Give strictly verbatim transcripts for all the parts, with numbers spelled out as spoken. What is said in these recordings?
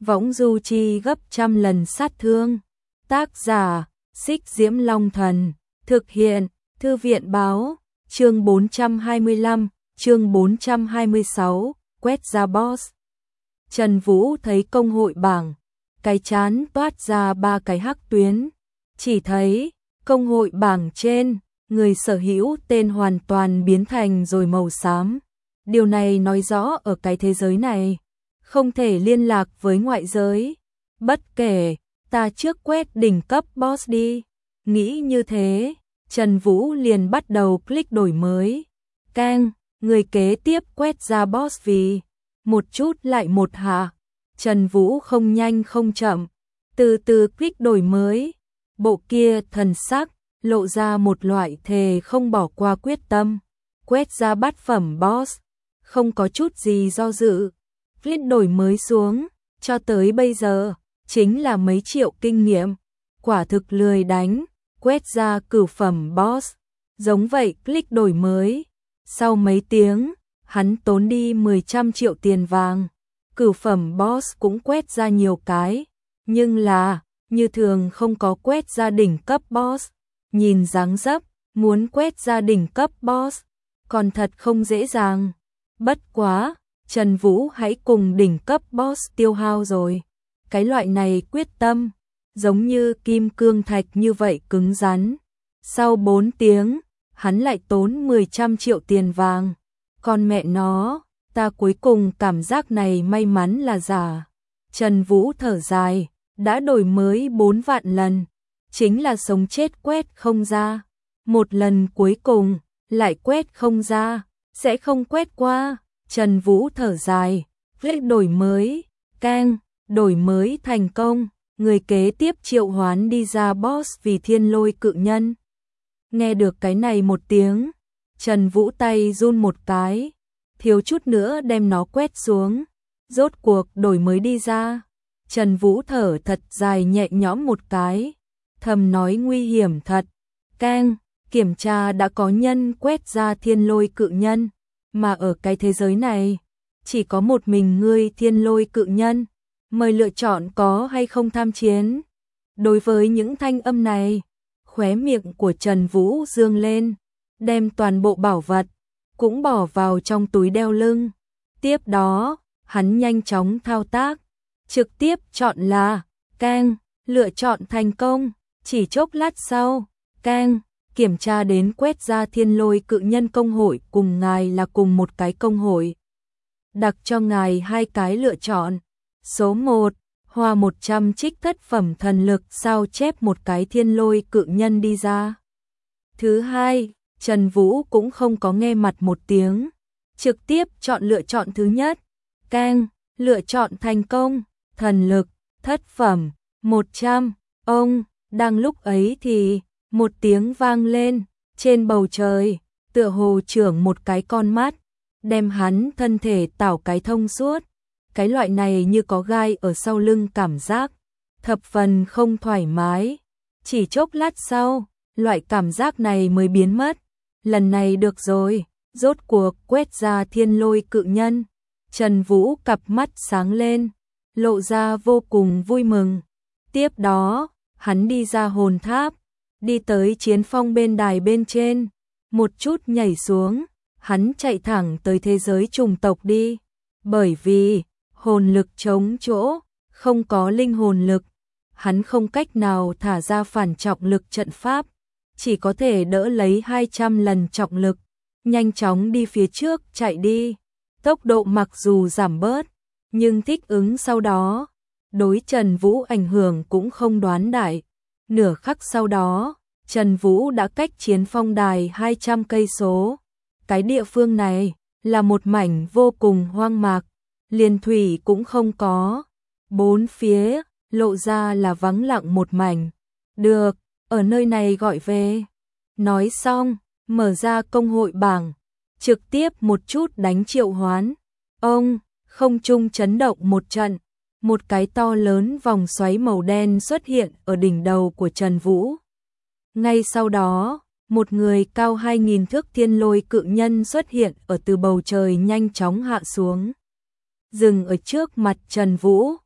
võng du chi gấp trăm lần sát thương. Tác giả, Xích Diễm Long Thần, thực hiện, Thư viện Báo, chương bốn trăm hai mươi lăm, chương bốn trăm hai mươi sáu, quét ra boss. Trần Vũ thấy công hội bảng, cái chán toát ra ba cái hắc tuyến, chỉ thấy công hội bảng trên, người sở hữu tên hoàn toàn biến thành rồi màu xám. Điều này nói rõ ở cái thế giới này, không thể liên lạc với ngoại giới. Bất kể, ta trước quét đỉnh cấp boss đi. Nghĩ như thế, Trần Vũ liền bắt đầu click đổi mới. Keng, người kế tiếp quét ra boss vì một chút lại một hạ. Trần Vũ không nhanh không chậm, từ từ click đổi mới. Bộ kia thần sắc, lộ ra một loại thề không bỏ qua quyết tâm. Quét ra bát phẩm boss, không có chút gì do dự. Click đổi mới xuống, cho tới bây giờ, chính là mấy triệu kinh nghiệm. Quả thực lười đánh, quét ra cửu phẩm boss. Giống vậy click đổi mới. Sau mấy tiếng, hắn tốn đi mười trăm triệu tiền vàng. Cửu phẩm boss cũng quét ra nhiều cái, nhưng là, như thường không có quét ra đỉnh cấp boss. Nhìn dáng dấp, muốn quét ra đỉnh cấp boss, còn thật không dễ dàng. Bất quá, Trần Vũ hãy cùng đỉnh cấp boss tiêu hao rồi. Cái loại này quyết tâm, giống như kim cương thạch như vậy cứng rắn. Sau bốn tiếng, hắn lại tốn mười trăm triệu tiền vàng. Con mẹ nó, ta cuối cùng cảm giác này may mắn là giả. Trần Vũ thở dài, đã đổi mới bốn vạn lần, chính là sống chết quét không ra. Một lần cuối cùng, lại quét không ra, sẽ không quét qua. Trần Vũ thở dài, click đổi mới, keng, đổi mới thành công. Người kế tiếp triệu hoán đi ra boss vì thiên lôi cự nhân. Nghe được cái này một tiếng, Trần Vũ tay run một cái, thiếu chút nữa đem nó quét xuống. Rốt cuộc đổi mới đi ra. Trần Vũ thở thật dài nhẹ nhõm một cái, thầm nói nguy hiểm thật. Keng, kiểm tra đã có nhân quét ra thiên lôi cự nhân, mà ở cái thế giới này, chỉ có một mình ngươi thiên lôi cự nhân. Mời lựa chọn có hay không tham chiến. Đối với những thanh âm này, khóe miệng của Trần Vũ dương lên, đem toàn bộ bảo vật cũng bỏ vào trong túi đeo lưng. Tiếp đó, hắn nhanh chóng thao tác, trực tiếp chọn là keng, lựa chọn thành công. Chỉ chốc lát sau, keng, kiểm tra đến quét ra thiên lôi cự nhân công hội cùng ngài là cùng một cái công hội. Đặc cho ngài hai cái lựa chọn. Số một, hoa một trăm trích thất phẩm thần lực sao chép một cái thiên lôi cự nhân đi ra. Thứ hai, Trần Vũ cũng không có nghe mặt một tiếng, trực tiếp chọn lựa chọn thứ nhất. Keng, lựa chọn thành công, thần lực, thất phẩm, một trăm. Ông, đang lúc ấy thì, một tiếng vang lên, trên bầu trời, tựa hồ trưởng một cái con mắt, đem hắn thân thể tảo cái thông suốt. Cái loại này như có gai ở sau lưng cảm giác, thập phần không thoải mái. Chỉ chốc lát sau, loại cảm giác này mới biến mất. Lần này được rồi, rốt cuộc quét ra thiên lôi cự nhân. Trần Vũ cặp mắt sáng lên, lộ ra vô cùng vui mừng. Tiếp đó, hắn đi ra hồn tháp, đi tới chiến phong bên đài bên trên, một chút nhảy xuống, hắn chạy thẳng tới thế giới trùng tộc đi. Bởi vì hồn lực chống chỗ, không có linh hồn lực, hắn không cách nào thả ra phản trọng lực trận pháp, chỉ có thể đỡ lấy hai trăm lần trọng lực, nhanh chóng đi phía trước chạy đi. Tốc độ mặc dù giảm bớt, nhưng thích ứng sau đó, đối Trần Vũ ảnh hưởng cũng không đoán đại. Nửa khắc sau đó, Trần Vũ đã cách chiến phong đài hai trăm cây số. Cái địa phương này là một mảnh vô cùng hoang mạc, liền thủy cũng không có, bốn phía lộ ra là vắng lặng một mảnh. Được, ở nơi này gọi về. Nói xong, mở ra công hội bảng, trực tiếp một chút đánh triệu hoán. Ông, không trung chấn động một trận, một cái to lớn vòng xoáy màu đen xuất hiện ở đỉnh đầu của Trần Vũ. Ngay sau đó, một người cao hai nghìn thước thiên lôi cự nhân xuất hiện ở từ bầu trời nhanh chóng hạ xuống, dừng ở trước mặt Trần Vũ.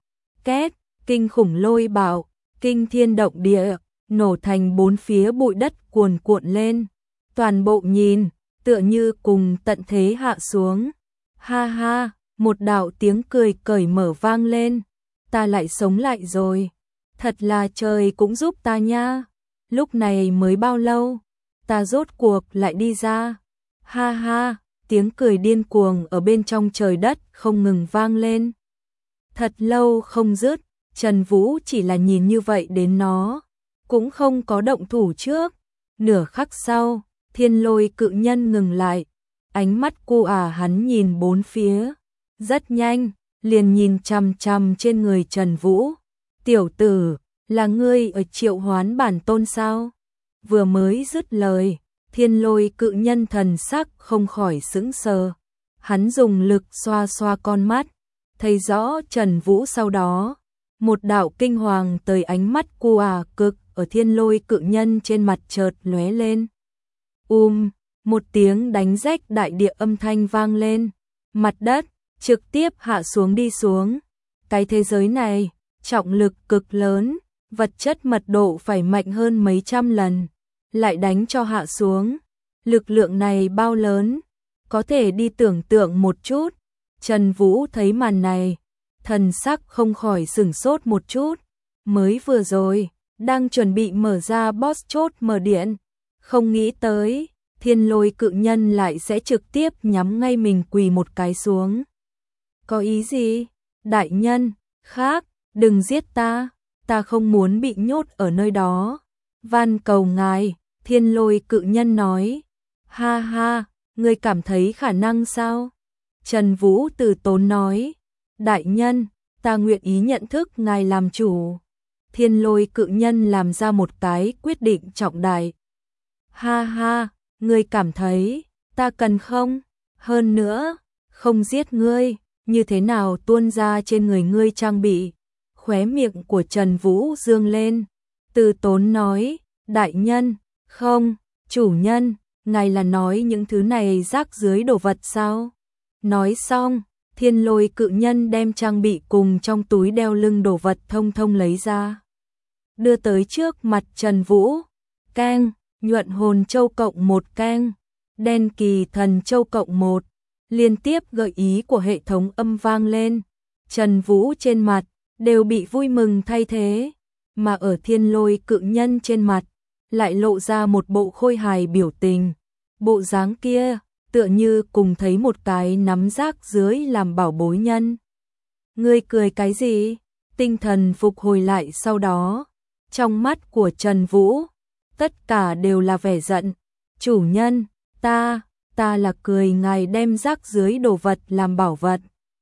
két, kinh khủng lôi bạo, kinh thiên động địa, nổ thành bốn phía bụi đất cuồn cuộn lên. Toàn bộ nhìn, tựa như cùng tận thế hạ xuống. Ha ha, một đạo tiếng cười cởi mở vang lên. Ta lại sống lại rồi. Thật là trời cũng giúp ta nha. Lúc này mới bao lâu, ta rốt cuộc lại đi ra. Ha ha, tiếng cười điên cuồng ở bên trong trời đất không ngừng vang lên. Thật lâu không dứt, Trần Vũ chỉ là nhìn như vậy đến nó, cũng không có động thủ trước. Nửa khắc sau, Thiên Lôi cự nhân ngừng lại, ánh mắt cô ả hắn nhìn bốn phía, rất nhanh, liền nhìn chằm chằm trên người Trần Vũ. Tiểu tử, là ngươi ở triệu hoán bản tôn sao? Vừa mới dứt lời, Thiên Lôi cự nhân thần sắc không khỏi sững sờ. Hắn dùng lực xoa xoa con mắt, thấy rõ Trần Vũ sau đó. Một đạo kinh hoàng tới ánh mắt cô ả cực ở Thiên Lôi cự nhân trên mặt chợt lóe lên. Um, một tiếng đánh rách đại địa âm thanh vang lên. Mặt đất trực tiếp hạ xuống đi xuống. Cái thế giới này, trọng lực cực lớn, vật chất mật độ phải mạnh hơn mấy trăm lần, lại đánh cho hạ xuống. Lực lượng này bao lớn, có thể đi tưởng tượng một chút. Trần Vũ thấy màn này, thần sắc không khỏi sửng sốt một chút. Mới vừa rồi, đang chuẩn bị mở ra boss chốt mở điện, không nghĩ tới, Thiên Lôi cự nhân lại sẽ trực tiếp nhắm ngay mình quỳ một cái xuống. Có ý gì? Đại nhân, khác, đừng giết ta, ta không muốn bị nhốt ở nơi đó. Van cầu ngài, Thiên Lôi cự nhân nói. Ha ha, ngươi cảm thấy khả năng sao? Trần Vũ từ tốn nói. Đại nhân, ta nguyện ý nhận thức ngài làm chủ. Thiên Lôi cự nhân làm ra một cái quyết định trọng đại. Ha ha, ngươi cảm thấy, ta cần không? Hơn nữa, không giết ngươi, như thế nào tuôn ra trên người ngươi trang bị? Khóe miệng của Trần Vũ dương lên, từ tốn nói, đại nhân, không, chủ nhân, ngài là nói những thứ này rác dưới đồ vật sao? Nói xong, Thiên Lôi cự nhân đem trang bị cùng trong túi đeo lưng đồ vật thông thông lấy ra. Đưa tới trước mặt Trần Vũ, keng, nhuận hồn châu cộng một keng, đen kỳ thần châu cộng một, liên tiếp gợi ý của hệ thống âm vang lên. Trần Vũ trên mặt, đều bị vui mừng thay thế, mà ở Thiên Lôi cự nhân trên mặt, lại lộ ra một bộ khôi hài biểu tình. Bộ dáng kia, tựa như cùng thấy một cái nắm rác dưới làm bảo bối nhân. Ngươi cười cái gì? Tinh thần phục hồi lại sau đó, trong mắt của Trần Vũ, tất cả đều là vẻ giận. Chủ nhân, ta, ta là cười ngài đem rác dưới đồ vật làm bảo vật.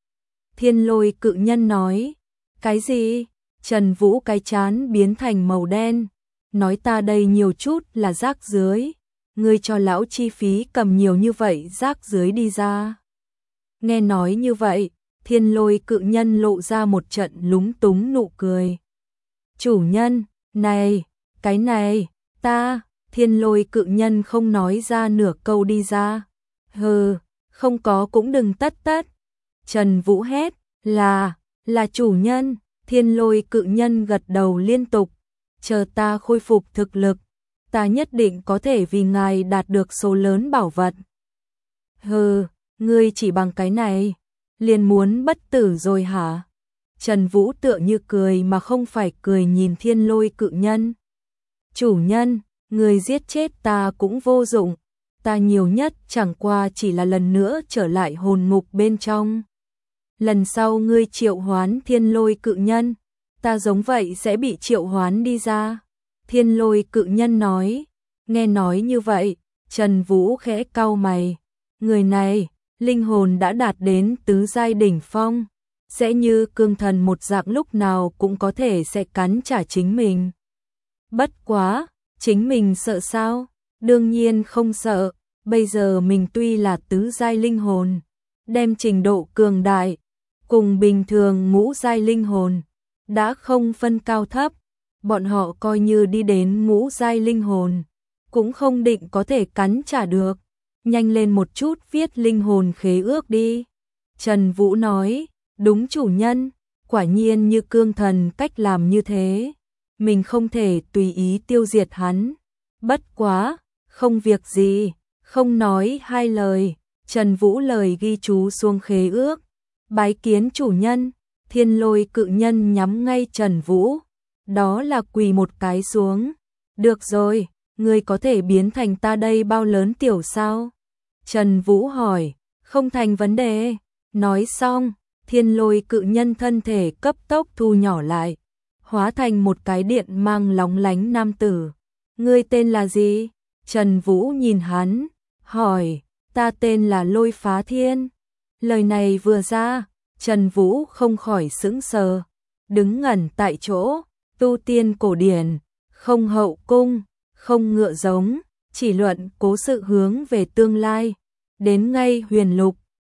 Thiên Lôi cự nhân nói. Cái gì? Trần Vũ cái chán biến thành màu đen. Nói ta đây nhiều chút là rác dưới. Ngươi cho lão chi phí cầm nhiều như vậy rác dưới đi ra. Nghe nói như vậy, Thiên Lôi cự nhân lộ ra một trận lúng túng nụ cười. Chủ nhân, này, cái này, ta, Thiên Lôi cự nhân không nói ra nửa câu đi ra. Hừ, không có cũng đừng tất tất. Trần Vũ hét, là, là chủ nhân. Thiên Lôi cự nhân gật đầu liên tục. Chờ ta khôi phục thực lực, ta nhất định có thể vì ngài đạt được số lớn bảo vật. Hừ, ngươi chỉ bằng cái này, liền muốn bất tử rồi hả? Trần Vũ tựa như cười mà không phải cười nhìn Thiên Lôi cự nhân. Chủ nhân, ngươi giết chết ta cũng vô dụng, ta nhiều nhất chẳng qua chỉ là lần nữa trở lại hồn ngục bên trong. Lần sau ngươi triệu hoán Thiên Lôi cự nhân, ta giống vậy sẽ bị triệu hoán đi ra. Thiên Lôi cự nhân nói. Nghe nói như vậy, Trần Vũ khẽ cau mày. Người này, linh hồn đã đạt đến tứ giai đỉnh phong, sẽ như cương thần một dạng lúc nào cũng có thể sẽ cắn trả chính mình. Bất quá, chính mình sợ sao? Đương nhiên không sợ, bây giờ mình tuy là tứ giai linh hồn, đem trình độ cường đại cùng bình thường ngũ giai linh hồn đã không phân cao thấp, bọn họ coi như đi đến ngũ giai linh hồn cũng không định có thể cắn trả được. Nhanh lên một chút viết linh hồn khế ước đi. Trần Vũ nói, đúng chủ nhân, quả nhiên như cương thần cách làm như thế, mình không thể tùy ý tiêu diệt hắn. Bất quá, không việc gì, không nói hai lời, Trần Vũ lời ghi chú xuống khế ước, bái kiến chủ nhân. Thiên Lôi cự nhân nhắm ngay Trần Vũ, đó là quỳ một cái xuống. Được rồi, ngươi có thể biến thành ta đây bao lớn tiểu sao? Trần Vũ hỏi, không thành vấn đề. Nói xong, Thiên Lôi cự nhân thân thể cấp tốc thu nhỏ lại, hóa thành một cái điện mang lóng lánh nam tử. Ngươi tên là gì? Trần Vũ nhìn hắn, hỏi, ta tên là Lôi Phá Thiên. Lời này vừa ra, Trần Vũ không khỏi sững sờ, đứng ngẩn tại chỗ. Tu tiên cổ điển, không hậu cung, không ngựa giống, chỉ luận cố sự hướng về tương lai. Đến ngay huyền lục,